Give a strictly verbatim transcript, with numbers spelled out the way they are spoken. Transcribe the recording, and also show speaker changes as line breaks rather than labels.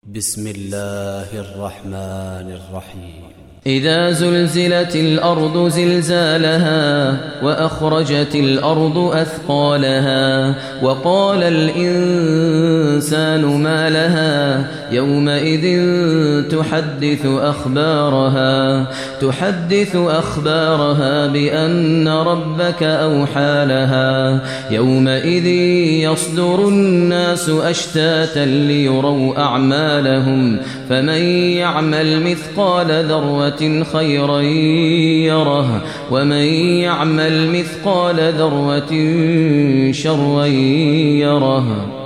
بسم الله الرحمن الرحيم.
إذا زلزلت الأرض زلزالها وأخرجت الأرض أثقالها وقال الإنسان ما لها يومئذ تحدث أخبارها تحدث أخبارها بأن ربك أوحى لها يومئذ يصدر الناس أشتاتا ليروا أعمالهم فمن يعمل مثقال ذرة خيرا يره ومن يعمل مثقال ذرة شرا يره.